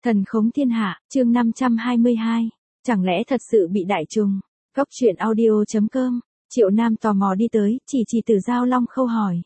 Thần khống thiên hạ, chương 522. Chẳng lẽ thật sự bị đại trùng? Góc truyện audio.com. Triệu Nam tò mò đi tới, chỉ Tử Dao Long Khâu hỏi.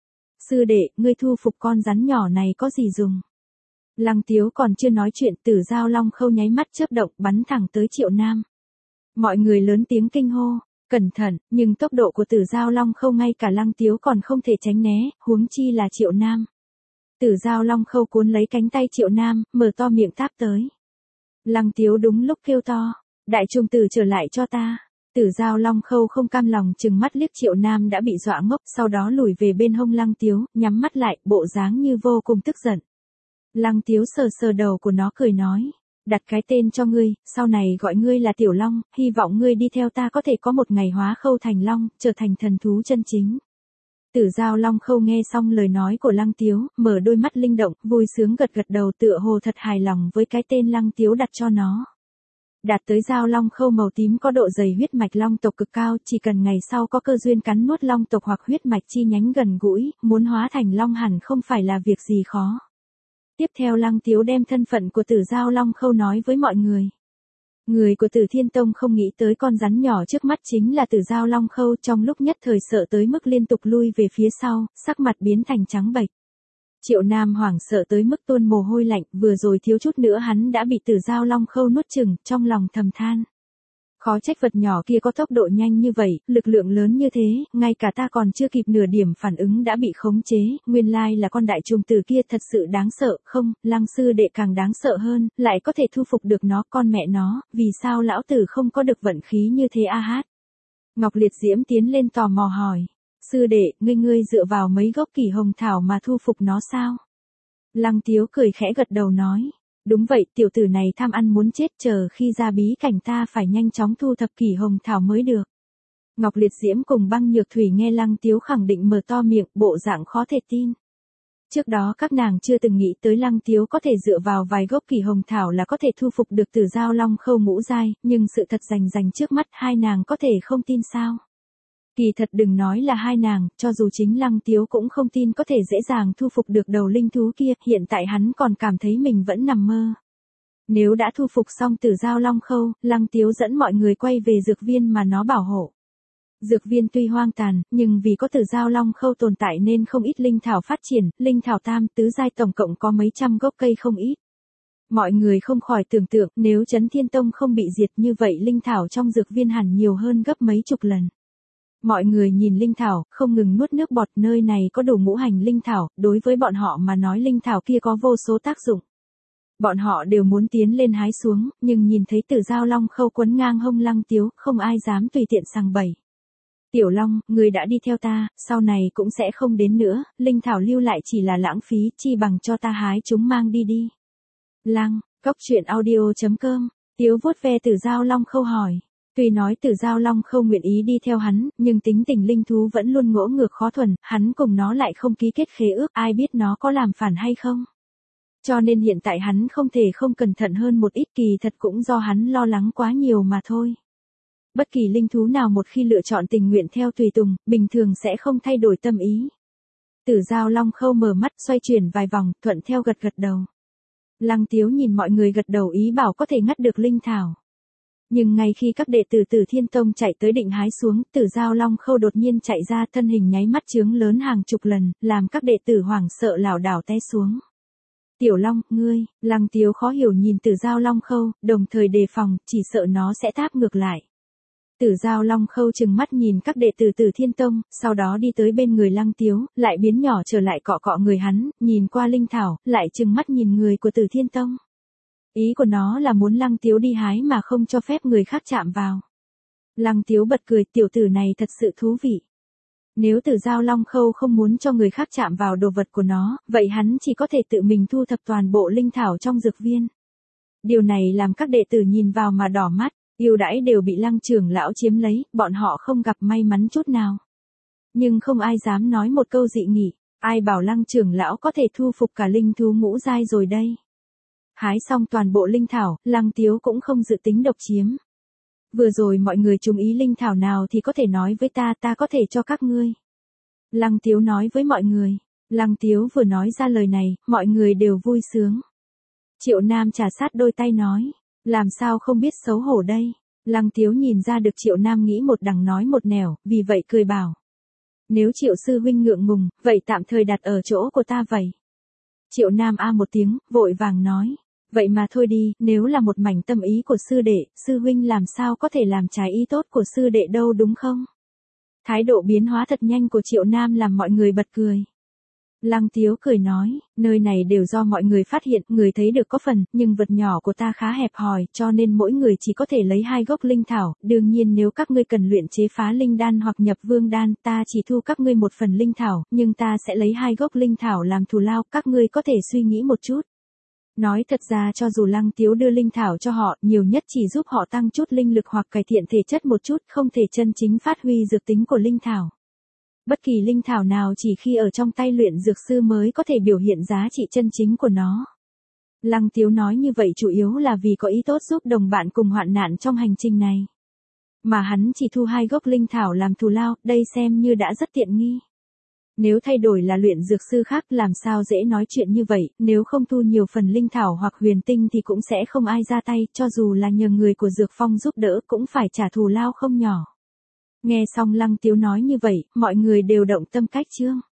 Sư đệ, ngươi thu phục con rắn nhỏ này có gì dùng? Lăng Tiếu còn chưa nói chuyện, Tử Dao Long Khâu nháy mắt chớp động bắn thẳng tới Triệu Nam. Mọi người lớn tiếng kinh hô, cẩn thận, nhưng tốc độ của Tử Dao Long Khâu ngay cả Lăng Tiếu còn không thể tránh né, huống chi là Triệu Nam. Tử Dao Long Khâu cuốn lấy cánh tay Triệu Nam, mở to miệng táp tới. Lăng Tiếu đúng lúc kêu to, đại trùng tử trở lại cho ta. Tử Dao Long Khâu không cam lòng trừng mắt liếc Triệu Nam đã bị dọa ngốc, sau đó lùi về bên hông Lăng Tiếu, nhắm mắt lại, bộ dáng như vô cùng tức giận. Lăng Tiếu sờ sờ đầu của nó cười nói, đặt cái tên cho ngươi, sau này gọi ngươi là Tiểu Long, hy vọng ngươi đi theo ta có thể có một ngày hóa khâu thành long, trở thành thần thú chân chính. Tử Dao Long Khâu nghe xong lời nói của Lăng Tiếu, mở đôi mắt linh động, vui sướng gật gật đầu tựa hồ thật hài lòng với cái tên Lăng Tiếu đặt cho nó. Đạt tới Dao Long Khâu màu tím có độ dày huyết mạch long tộc cực cao, chỉ cần ngày sau có cơ duyên cắn nuốt long tộc hoặc huyết mạch chi nhánh gần gũi, muốn hóa thành long hẳn không phải là việc gì khó. Tiếp theo Lăng Tiếu đem thân phận của Tử Dao Long Khâu nói với mọi người. Người của Tử Thiên Tông không nghĩ tới con rắn nhỏ trước mắt chính là Tử Dao Long Khâu, trong lúc nhất thời sợ tới mức liên tục lui về phía sau, sắc mặt biến thành trắng bệch. Triệu Nam hoảng sợ tới mức tuôn mồ hôi lạnh, vừa rồi thiếu chút nữa hắn đã bị Tử Dao Long Khâu nuốt chửng, trong lòng thầm than. Khó trách vật nhỏ kia có tốc độ nhanh như vậy, lực lượng lớn như thế, ngay cả ta còn chưa kịp nửa điểm phản ứng đã bị khống chế, nguyên lai là con đại trùng tử kia thật sự đáng sợ, không, Lăng sư đệ càng đáng sợ hơn, lại có thể thu phục được nó, con mẹ nó, vì sao lão tử không có được vận khí như thế a hát. Ngọc Liệt Diễm tiến lên tò mò hỏi, sư đệ, ngươi dựa vào mấy gốc kỷ hồng thảo mà thu phục nó sao? Lăng Tiếu cười khẽ gật đầu nói. Đúng vậy, tiểu tử này tham ăn muốn chết, chờ khi ra bí cảnh ta phải nhanh chóng thu thập kỷ hồng thảo mới được. Ngọc Liệt Diễm cùng Băng Nhược Thủy nghe Lăng Tiếu khẳng định mở to miệng, bộ dạng khó thể tin. Trước đó các nàng chưa từng nghĩ tới Lăng Tiếu có thể dựa vào vài gốc kỷ hồng thảo là có thể thu phục được Tử Dao Long Khâu ngũ giai, nhưng sự thật rành trước mắt hai nàng có thể không tin sao? Kỳ thật đừng nói là hai nàng, cho dù chính Lăng Tiếu cũng không tin có thể dễ dàng thu phục được đầu linh thú kia, hiện tại hắn còn cảm thấy mình vẫn nằm mơ. Nếu đã thu phục xong Tử Dao Long Khâu, Lăng Tiếu dẫn mọi người quay về dược viên mà nó bảo hộ. Dược viên tuy hoang tàn, nhưng vì có Tử Dao Long Khâu tồn tại nên không ít linh thảo phát triển, linh thảo tam tứ giai tổng cộng có mấy trăm gốc cây không ít. Mọi người không khỏi tưởng tượng nếu Chấn Thiên Tông không bị diệt như vậy linh thảo trong dược viên hẳn nhiều hơn gấp mấy chục lần. Mọi người nhìn linh thảo, không ngừng nuốt nước bọt, nơi này có đủ ngũ hành linh thảo, đối với bọn họ mà nói linh thảo kia có vô số tác dụng. Bọn họ đều muốn tiến lên hái xuống, nhưng nhìn thấy Tử Dao Long Khâu quấn ngang hông Lăng Tiếu, không ai dám tùy tiện sằng bậy. Tiểu Long, người đã đi theo ta, sau này cũng sẽ không đến nữa, linh thảo lưu lại chỉ là lãng phí, chi bằng cho ta hái chúng mang đi đi. Lăng, góc truyện audio.com, Tiếu vuốt ve Tử Dao Long Khâu hỏi. Tuy nói Tử Dao Long Khâu nguyện ý đi theo hắn, nhưng tính tình linh thú vẫn luôn ngỗ ngược khó thuần, hắn cùng nó lại không ký kết khế ước, ai biết nó có làm phản hay không. Cho nên hiện tại hắn không thể không cẩn thận hơn một ít, kỳ thật cũng do hắn lo lắng quá nhiều mà thôi. Bất kỳ linh thú nào một khi lựa chọn tình nguyện theo tùy tùng, bình thường sẽ không thay đổi tâm ý. Tử Dao Long Khâu mở mắt xoay chuyển vài vòng, thuận theo gật đầu. Lăng Tiếu nhìn mọi người gật đầu ý bảo có thể ngắt được linh thảo. Nhưng ngay khi các đệ tử Tử Thiên Tông chạy tới định hái xuống, Tử Dao Long Khâu đột nhiên chạy ra, thân hình nháy mắt chướng lớn hàng chục lần, làm các đệ tử hoảng sợ lảo đảo té xuống. Tiểu Long, ngươi, Lăng Tiếu khó hiểu nhìn Tử Dao Long Khâu, đồng thời đề phòng, chỉ sợ nó sẽ táp ngược lại. Tử Dao Long Khâu trừng mắt nhìn các đệ tử Tử Thiên Tông, sau đó đi tới bên người Lăng Tiếu, lại biến nhỏ trở lại cọ cọ người hắn, nhìn qua linh thảo, lại trừng mắt nhìn người của Tử Thiên Tông. Ý của nó là muốn Lăng Tiếu đi hái mà không cho phép người khác chạm vào. Lăng Tiếu bật cười, tiểu tử này thật sự thú vị. Nếu Tử Dao Long Khâu không muốn cho người khác chạm vào đồ vật của nó, vậy hắn chỉ có thể tự mình thu thập toàn bộ linh thảo trong dược viên. Điều này làm các đệ tử nhìn vào mà đỏ mắt, ưu đãi đều bị Lăng trưởng lão chiếm lấy, bọn họ không gặp may mắn chút nào. Nhưng không ai dám nói một câu dị nghị, ai bảo Lăng trưởng lão có thể thu phục cả linh thú ngũ giai rồi đây. Hái xong toàn bộ linh thảo, Lăng Tiếu cũng không dự tính độc chiếm. Vừa rồi mọi người chú ý linh thảo nào thì có thể nói với ta có thể cho các ngươi. Lăng Tiếu nói với mọi người. Lăng Tiếu vừa nói ra lời này, mọi người đều vui sướng. Triệu Nam trà sát đôi tay nói, làm sao không biết xấu hổ đây. Lăng Tiếu nhìn ra được Triệu Nam nghĩ một đằng nói một nẻo, vì vậy cười bảo. Nếu Triệu sư huynh ngượng ngùng, vậy tạm thời đặt ở chỗ của ta vậy. Triệu Nam a một tiếng, vội vàng nói. Vậy mà thôi đi, nếu là một mảnh tâm ý của sư đệ, sư huynh làm sao có thể làm trái ý tốt của sư đệ đâu đúng không? Thái độ biến hóa thật nhanh của Triệu Nam làm mọi người bật cười. Lăng Tiếu cười nói, nơi này đều do mọi người phát hiện, người thấy được có phần, nhưng vật nhỏ của ta khá hẹp hòi, cho nên mỗi người chỉ có thể lấy 2 gốc linh thảo, đương nhiên nếu các ngươi cần luyện chế phá linh đan hoặc nhập vương đan, ta chỉ thu các ngươi một phần linh thảo, nhưng ta sẽ lấy 2 gốc linh thảo làm thù lao, các ngươi có thể suy nghĩ một chút. Nói thật ra cho dù Lăng Tiếu đưa linh thảo cho họ, nhiều nhất chỉ giúp họ tăng chút linh lực hoặc cải thiện thể chất một chút, không thể chân chính phát huy dược tính của linh thảo. Bất kỳ linh thảo nào chỉ khi ở trong tay luyện dược sư mới có thể biểu hiện giá trị chân chính của nó. Lăng Tiếu nói như vậy chủ yếu là vì có ý tốt giúp đồng bạn cùng hoạn nạn trong hành trình này. Mà hắn chỉ thu 2 gốc linh thảo làm thù lao, đây xem như đã rất tiện nghi. Nếu thay đổi là luyện dược sư khác làm sao dễ nói chuyện như vậy, nếu không thu nhiều phần linh thảo hoặc huyền tinh thì cũng sẽ không ai ra tay, cho dù là nhờ người của Dược Phong giúp đỡ cũng phải trả thù lao không nhỏ. Nghe xong Lăng Tiếu nói như vậy, mọi người đều động tâm cách chương.